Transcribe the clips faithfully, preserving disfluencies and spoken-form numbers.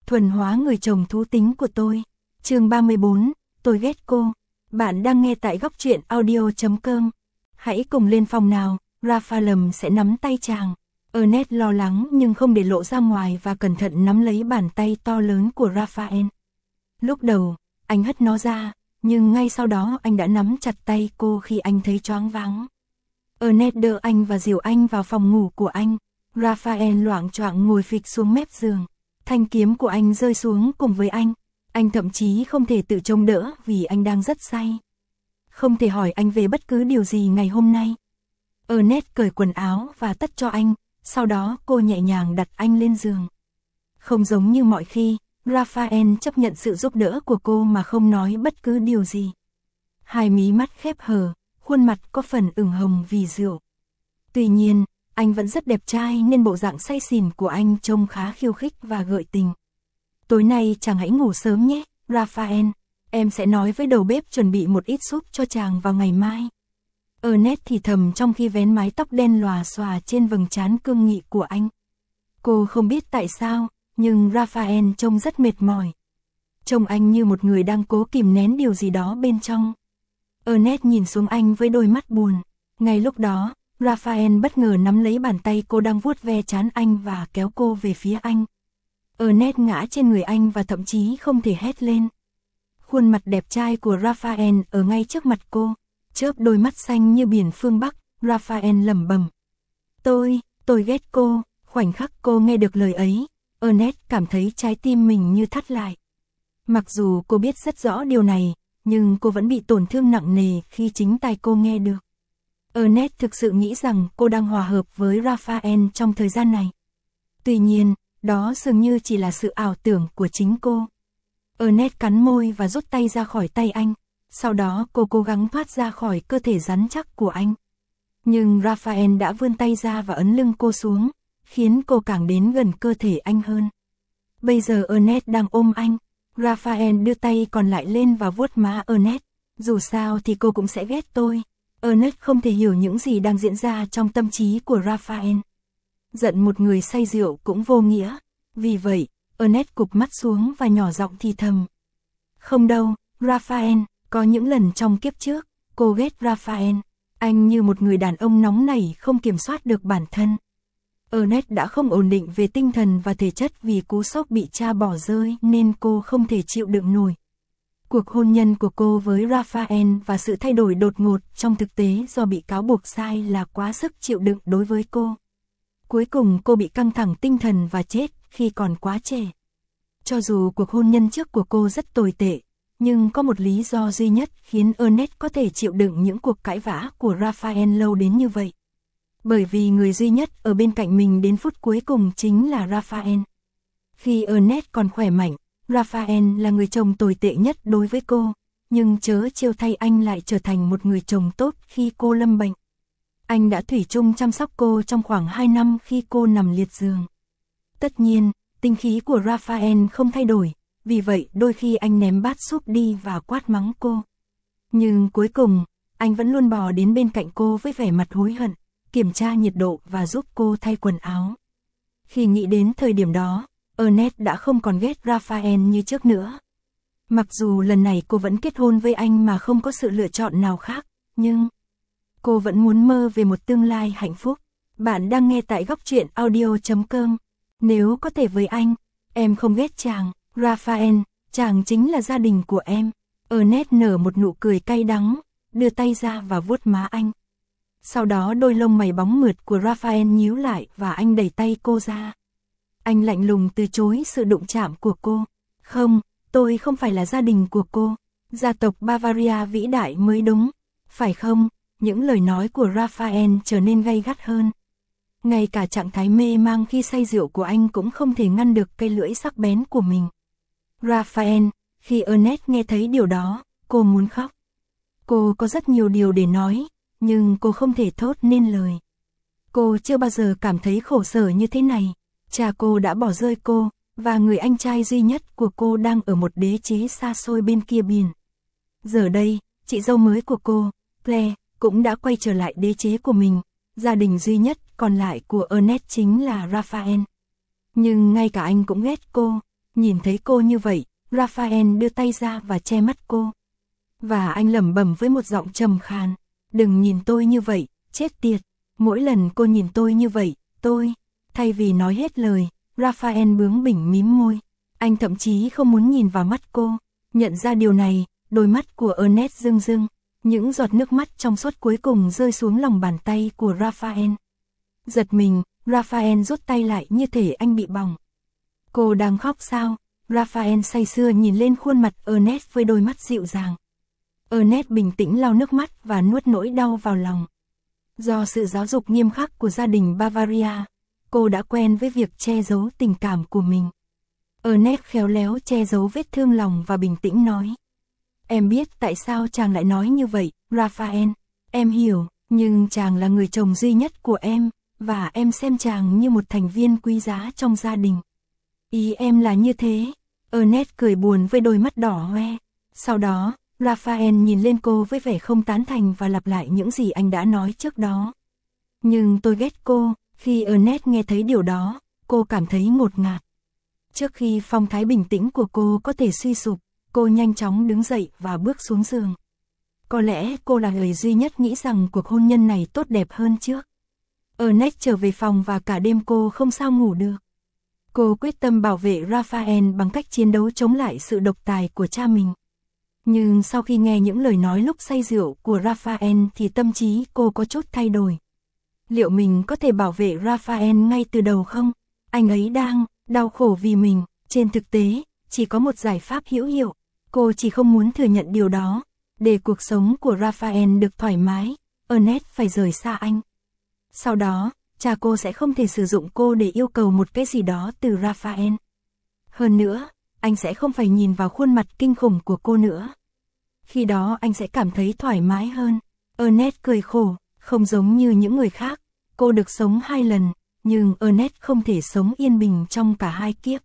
thuần hóa người chồng thú tính của tôi. Chương ba mươi bốn, tôi ghét cô. Bạn đang nghe tại góc truyện audio chấm com. Hãy cùng lên phòng nào, Raphael sẽ nắm tay chàng. Ernest lo lắng nhưng không để lộ ra ngoài và cẩn thận nắm lấy bàn tay to lớn của Raphael. Lúc đầu, anh hất nó ra, nhưng ngay sau đó anh đã nắm chặt tay cô khi anh thấy choáng váng. Ernest đỡ anh và dìu anh vào phòng ngủ của anh. Raphael loạng choạng ngồi phịch xuống mép giường. Thanh kiếm của anh rơi xuống cùng với anh. Anh thậm chí không thể tự chống đỡ vì anh đang rất say. Không thể hỏi anh về bất cứ điều gì ngày hôm nay. Ernest cởi quần áo và tất cho anh, sau đó cô nhẹ nhàng đặt anh lên giường. Không giống như mọi khi, Raphael chấp nhận sự giúp đỡ của cô mà không nói bất cứ điều gì. Hai mí mắt khép hờ, khuôn mặt có phần ửng hồng vì rượu. Tuy nhiên, anh vẫn rất đẹp trai nên bộ dạng say xỉn của anh trông khá khiêu khích và gợi tình. Tối nay chàng hãy ngủ sớm nhé, Raphael. Em sẽ nói với đầu bếp chuẩn bị một ít súp cho chàng vào ngày mai. Ernest thì thầm trong khi vén mái tóc đen lòa xòa trên vầng trán cương nghị của anh. Cô không biết tại sao, nhưng Raphael trông rất mệt mỏi. Trông anh như một người đang cố kìm nén điều gì đó bên trong. Ernest nhìn xuống anh với đôi mắt buồn. Ngay lúc đó, Raphael bất ngờ nắm lấy bàn tay cô đang vuốt ve trán anh và kéo cô về phía anh. Ernest ngã trên người anh và thậm chí không thể hét lên. Khuôn mặt đẹp trai của Raphael ở ngay trước mặt cô, chớp đôi mắt xanh như biển phương Bắc, Raphael lẩm bẩm. Tôi, tôi ghét cô. Khoảnh khắc cô nghe được lời ấy, Ernest cảm thấy trái tim mình như thắt lại. Mặc dù cô biết rất rõ điều này, nhưng cô vẫn bị tổn thương nặng nề khi chính tai cô nghe được. Ernest thực sự nghĩ rằng cô đang hòa hợp với Raphael trong thời gian này. Tuy nhiên, đó dường như chỉ là sự ảo tưởng của chính cô. Ernest cắn môi và rút tay ra khỏi tay anh. Sau đó cô cố gắng thoát ra khỏi cơ thể rắn chắc của anh. Nhưng Raphael đã vươn tay ra và ấn lưng cô xuống, khiến cô càng đến gần cơ thể anh hơn. Bây giờ Ernest đang ôm anh. Raphael đưa tay còn lại lên và vuốt má Ernest. Dù sao thì cô cũng sẽ ghét tôi. Ernest không thể hiểu những gì đang diễn ra trong tâm trí của Raphael. Giận một người say rượu cũng vô nghĩa. Vì vậy, Ernest cụp mắt xuống và nhỏ giọng thì thầm. Không đâu, Raphael, có những lần trong kiếp trước, cô ghét Raphael. Anh như một người đàn ông nóng nảy không kiểm soát được bản thân. Ernest đã không ổn định về tinh thần và thể chất vì cú sốc bị cha bỏ rơi nên cô không thể chịu đựng nổi. Cuộc hôn nhân của cô với Raphael và sự thay đổi đột ngột trong thực tế do bị cáo buộc sai là quá sức chịu đựng đối với cô. Cuối cùng cô bị căng thẳng tinh thần và chết khi còn quá trẻ. Cho dù cuộc hôn nhân trước của cô rất tồi tệ, nhưng có một lý do duy nhất khiến Ernest có thể chịu đựng những cuộc cãi vã của Raphael lâu đến như vậy. Bởi vì người duy nhất ở bên cạnh mình đến phút cuối cùng chính là Raphael. Khi Ernest còn khỏe mạnh, Raphael là người chồng tồi tệ nhất đối với cô, nhưng chớ trêu thay anh lại trở thành một người chồng tốt khi cô lâm bệnh. Anh đã thủy chung chăm sóc cô trong khoảng hai năm khi cô nằm liệt giường. Tất nhiên, tinh khí của Raphael không thay đổi, vì vậy đôi khi anh ném bát súp đi và quát mắng cô. Nhưng cuối cùng, anh vẫn luôn bò đến bên cạnh cô với vẻ mặt hối hận, kiểm tra nhiệt độ và giúp cô thay quần áo. Khi nghĩ đến thời điểm đó, Ernest đã không còn ghét Raphael như trước nữa. Mặc dù lần này cô vẫn kết hôn với anh mà không có sự lựa chọn nào khác, nhưng cô vẫn muốn mơ về một tương lai hạnh phúc. Bạn đang nghe tại góc truyện audio chấm com. Nếu có thể với anh, em không ghét chàng, Raphael, chàng chính là gia đình của em. Ernest nở một nụ cười cay đắng, đưa tay ra và vuốt má anh. Sau đó đôi lông mày bóng mượt của Raphael nhíu lại và anh đẩy tay cô ra. Anh lạnh lùng từ chối sự đụng chạm của cô. Không, tôi không phải là gia đình của cô. Gia tộc Bavaria vĩ đại mới đúng. Phải không? Những lời nói của Raphael trở nên gay gắt hơn. Ngay cả trạng thái mê mang khi say rượu của anh cũng không thể ngăn được cây lưỡi sắc bén của mình. Raphael, khi Ernest nghe thấy điều đó, cô muốn khóc. Cô có rất nhiều điều để nói, nhưng cô không thể thốt nên lời. Cô chưa bao giờ cảm thấy khổ sở như thế này. Cha cô đã bỏ rơi cô, và người anh trai duy nhất của cô đang ở một đế chế xa xôi bên kia biển. Giờ đây, chị dâu mới của cô, Claire, cũng đã quay trở lại đế chế của mình. Gia đình duy nhất còn lại của Ernest chính là Raphael. Nhưng ngay cả anh cũng ghét cô. Nhìn thấy cô như vậy, Raphael đưa tay ra và che mắt cô. Và anh lẩm bẩm với một giọng trầm khàn, đừng nhìn tôi như vậy, chết tiệt. Mỗi lần cô nhìn tôi như vậy, tôi, thay vì nói hết lời, Raphael bướng bỉnh mím môi. Anh thậm chí không muốn nhìn vào mắt cô. Nhận ra điều này, đôi mắt của Ernest rưng rưng. Những giọt nước mắt trong suốt cuối cùng rơi xuống lòng bàn tay của Raphael. Giật mình, Raphael rút tay lại như thể anh bị bỏng. Cô đang khóc sao? Raphael say sưa nhìn lên khuôn mặt Ernest với đôi mắt dịu dàng. Ernest bình tĩnh lau nước mắt và nuốt nỗi đau vào lòng. Do sự giáo dục nghiêm khắc của gia đình Bavaria, cô đã quen với việc che giấu tình cảm của mình. Ernest khéo léo che giấu vết thương lòng và bình tĩnh nói. Em biết tại sao chàng lại nói như vậy, Raphael. Em hiểu, nhưng chàng là người chồng duy nhất của em, và em xem chàng như một thành viên quý giá trong gia đình. Ý em là như thế. Ernest cười buồn với đôi mắt đỏ hoe. Sau đó, Raphael nhìn lên cô với vẻ không tán thành và lặp lại những gì anh đã nói trước đó. Nhưng tôi ghét cô. Khi Ernest nghe thấy điều đó, cô cảm thấy ngột ngạt. Trước khi phong thái bình tĩnh của cô có thể suy sụp, cô nhanh chóng đứng dậy và bước xuống giường. Có lẽ cô là người duy nhất nghĩ rằng cuộc hôn nhân này tốt đẹp hơn trước. Ernest trở về phòng và cả đêm cô không sao ngủ được. Cô quyết tâm bảo vệ Raphael bằng cách chiến đấu chống lại sự độc tài của cha mình. Nhưng sau khi nghe những lời nói lúc say rượu của Raphael thì tâm trí cô có chút thay đổi. Liệu mình có thể bảo vệ Raphael ngay từ đầu không? Anh ấy đang đau khổ vì mình. Trên thực tế, chỉ có một giải pháp hữu hiệu. Cô chỉ không muốn thừa nhận điều đó. Để cuộc sống của Raphael được thoải mái, Ernest phải rời xa anh. Sau đó, cha cô sẽ không thể sử dụng cô để yêu cầu một cái gì đó từ Raphael. Hơn nữa, anh sẽ không phải nhìn vào khuôn mặt kinh khủng của cô nữa. Khi đó anh sẽ cảm thấy thoải mái hơn. Ernest cười khổ, không giống như những người khác. Cô được sống hai lần, nhưng Ernest không thể sống yên bình trong cả hai kiếp.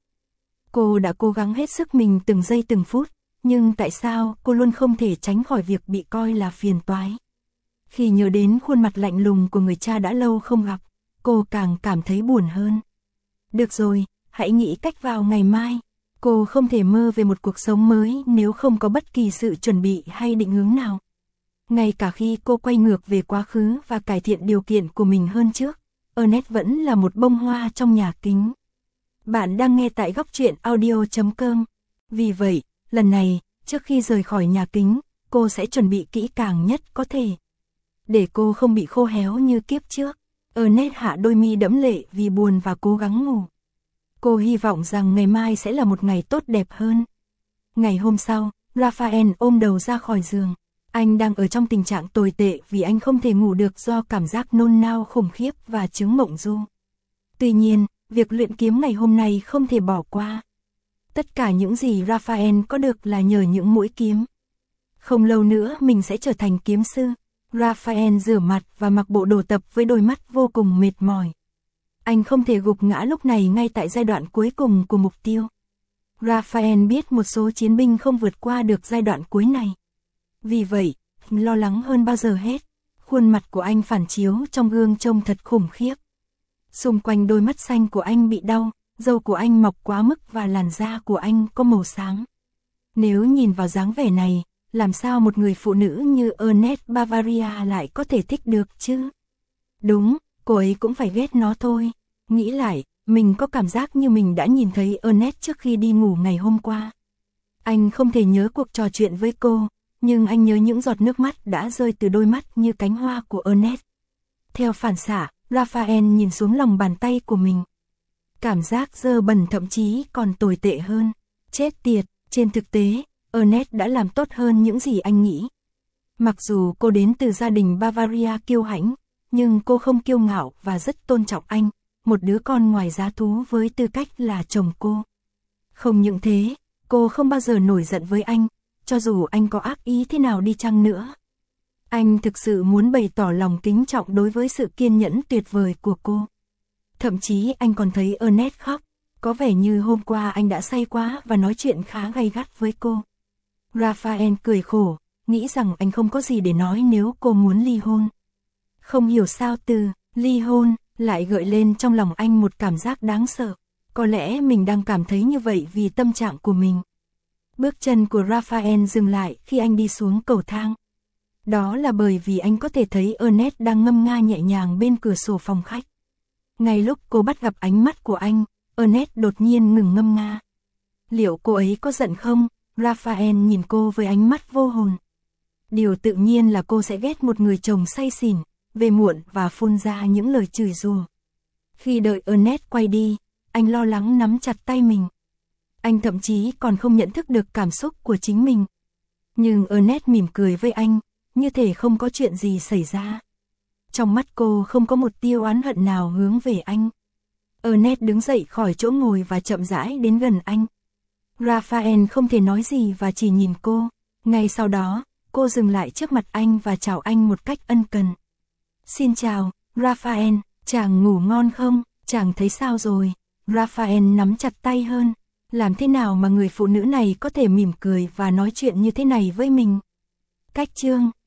Cô đã cố gắng hết sức mình từng giây từng phút, nhưng tại sao cô luôn không thể tránh khỏi việc bị coi là phiền toái? Khi nhớ đến khuôn mặt lạnh lùng của người cha đã lâu không gặp, cô càng cảm thấy buồn hơn. Được rồi, hãy nghĩ cách vào ngày mai. Cô không thể mơ về một cuộc sống mới nếu không có bất kỳ sự chuẩn bị hay định hướng nào. Ngay cả khi cô quay ngược về quá khứ và cải thiện điều kiện của mình hơn trước, Ernest vẫn là một bông hoa trong nhà kính. Bạn đang nghe tại góc truyện audio chấm com. Vì vậy, lần này, trước khi rời khỏi nhà kính, cô sẽ chuẩn bị kỹ càng nhất có thể. Để cô không bị khô héo như kiếp trước, Ernest hạ đôi mi đẫm lệ vì buồn và cố gắng ngủ. Cô hy vọng rằng ngày mai sẽ là một ngày tốt đẹp hơn. Ngày hôm sau, Raphael ôm đầu ra khỏi giường. Anh đang ở trong tình trạng tồi tệ vì anh không thể ngủ được do cảm giác nôn nao khủng khiếp và chứng mộng du. Tuy nhiên, việc luyện kiếm ngày hôm nay không thể bỏ qua. Tất cả những gì Raphael có được là nhờ những mũi kiếm. Không lâu nữa mình sẽ trở thành kiếm sư. Raphael rửa mặt và mặc bộ đồ tập với đôi mắt vô cùng mệt mỏi. Anh không thể gục ngã lúc này ngay tại giai đoạn cuối cùng của mục tiêu. Raphael biết một số chiến binh không vượt qua được giai đoạn cuối này. Vì vậy, lo lắng hơn bao giờ hết. Khuôn mặt của anh phản chiếu trong gương trông thật khủng khiếp. Xung quanh đôi mắt xanh của anh bị đau, râu của anh mọc quá mức và làn da của anh có màu xám. Nếu nhìn vào dáng vẻ này, làm sao một người phụ nữ như Ernest Bavaria lại có thể thích được chứ? Đúng, cô ấy cũng phải ghét nó thôi. Nghĩ lại, mình có cảm giác như mình đã nhìn thấy Ernest trước khi đi ngủ ngày hôm qua. Anh không thể nhớ cuộc trò chuyện với cô, nhưng anh nhớ những giọt nước mắt đã rơi từ đôi mắt như cánh hoa của Ernest. Theo phản xạ, Raphael nhìn xuống lòng bàn tay của mình. Cảm giác dơ bẩn thậm chí còn tồi tệ hơn. Chết tiệt, trên thực tế, Ernest đã làm tốt hơn những gì anh nghĩ. Mặc dù cô đến từ gia đình Bavaria kiêu hãnh, nhưng cô không kiêu ngạo và rất tôn trọng anh, một đứa con ngoài giá thú với tư cách là chồng cô. Không những thế, cô không bao giờ nổi giận với anh, cho dù anh có ác ý thế nào đi chăng nữa. Anh thực sự muốn bày tỏ lòng kính trọng đối với sự kiên nhẫn tuyệt vời của cô. Thậm chí anh còn thấy Ernest khóc, có vẻ như hôm qua anh đã say quá và nói chuyện khá gay gắt với cô. Raphael cười khổ, nghĩ rằng anh không có gì để nói nếu cô muốn ly hôn. Không hiểu sao từ ly hôn lại gợi lên trong lòng anh một cảm giác đáng sợ. Có lẽ mình đang cảm thấy như vậy vì tâm trạng của mình. Bước chân của Raphael dừng lại khi anh đi xuống cầu thang. Đó là bởi vì anh có thể thấy Ernest đang ngâm nga nhẹ nhàng bên cửa sổ phòng khách. Ngay lúc cô bắt gặp ánh mắt của anh, Ernest đột nhiên ngừng ngâm nga. Liệu cô ấy có giận không? Raphael nhìn cô với ánh mắt vô hồn. Điều tự nhiên là cô sẽ ghét một người chồng say xỉn, về muộn và phun ra những lời chửi rủa. Khi đợi Ernest quay đi, anh lo lắng nắm chặt tay mình. Anh thậm chí còn không nhận thức được cảm xúc của chính mình. Nhưng Ernest mỉm cười với anh, như thể không có chuyện gì xảy ra. Trong mắt cô không có một tia oán hận nào hướng về anh. Ernest đứng dậy khỏi chỗ ngồi và chậm rãi đến gần anh. Raphael không thể nói gì và chỉ nhìn cô. Ngay sau đó, cô dừng lại trước mặt anh và chào anh một cách ân cần. Xin chào, Raphael, chàng ngủ ngon không? Chàng thấy sao rồi? Raphael nắm chặt tay hơn. Làm thế nào mà người phụ nữ này có thể mỉm cười và nói chuyện như thế này với mình? Cách chương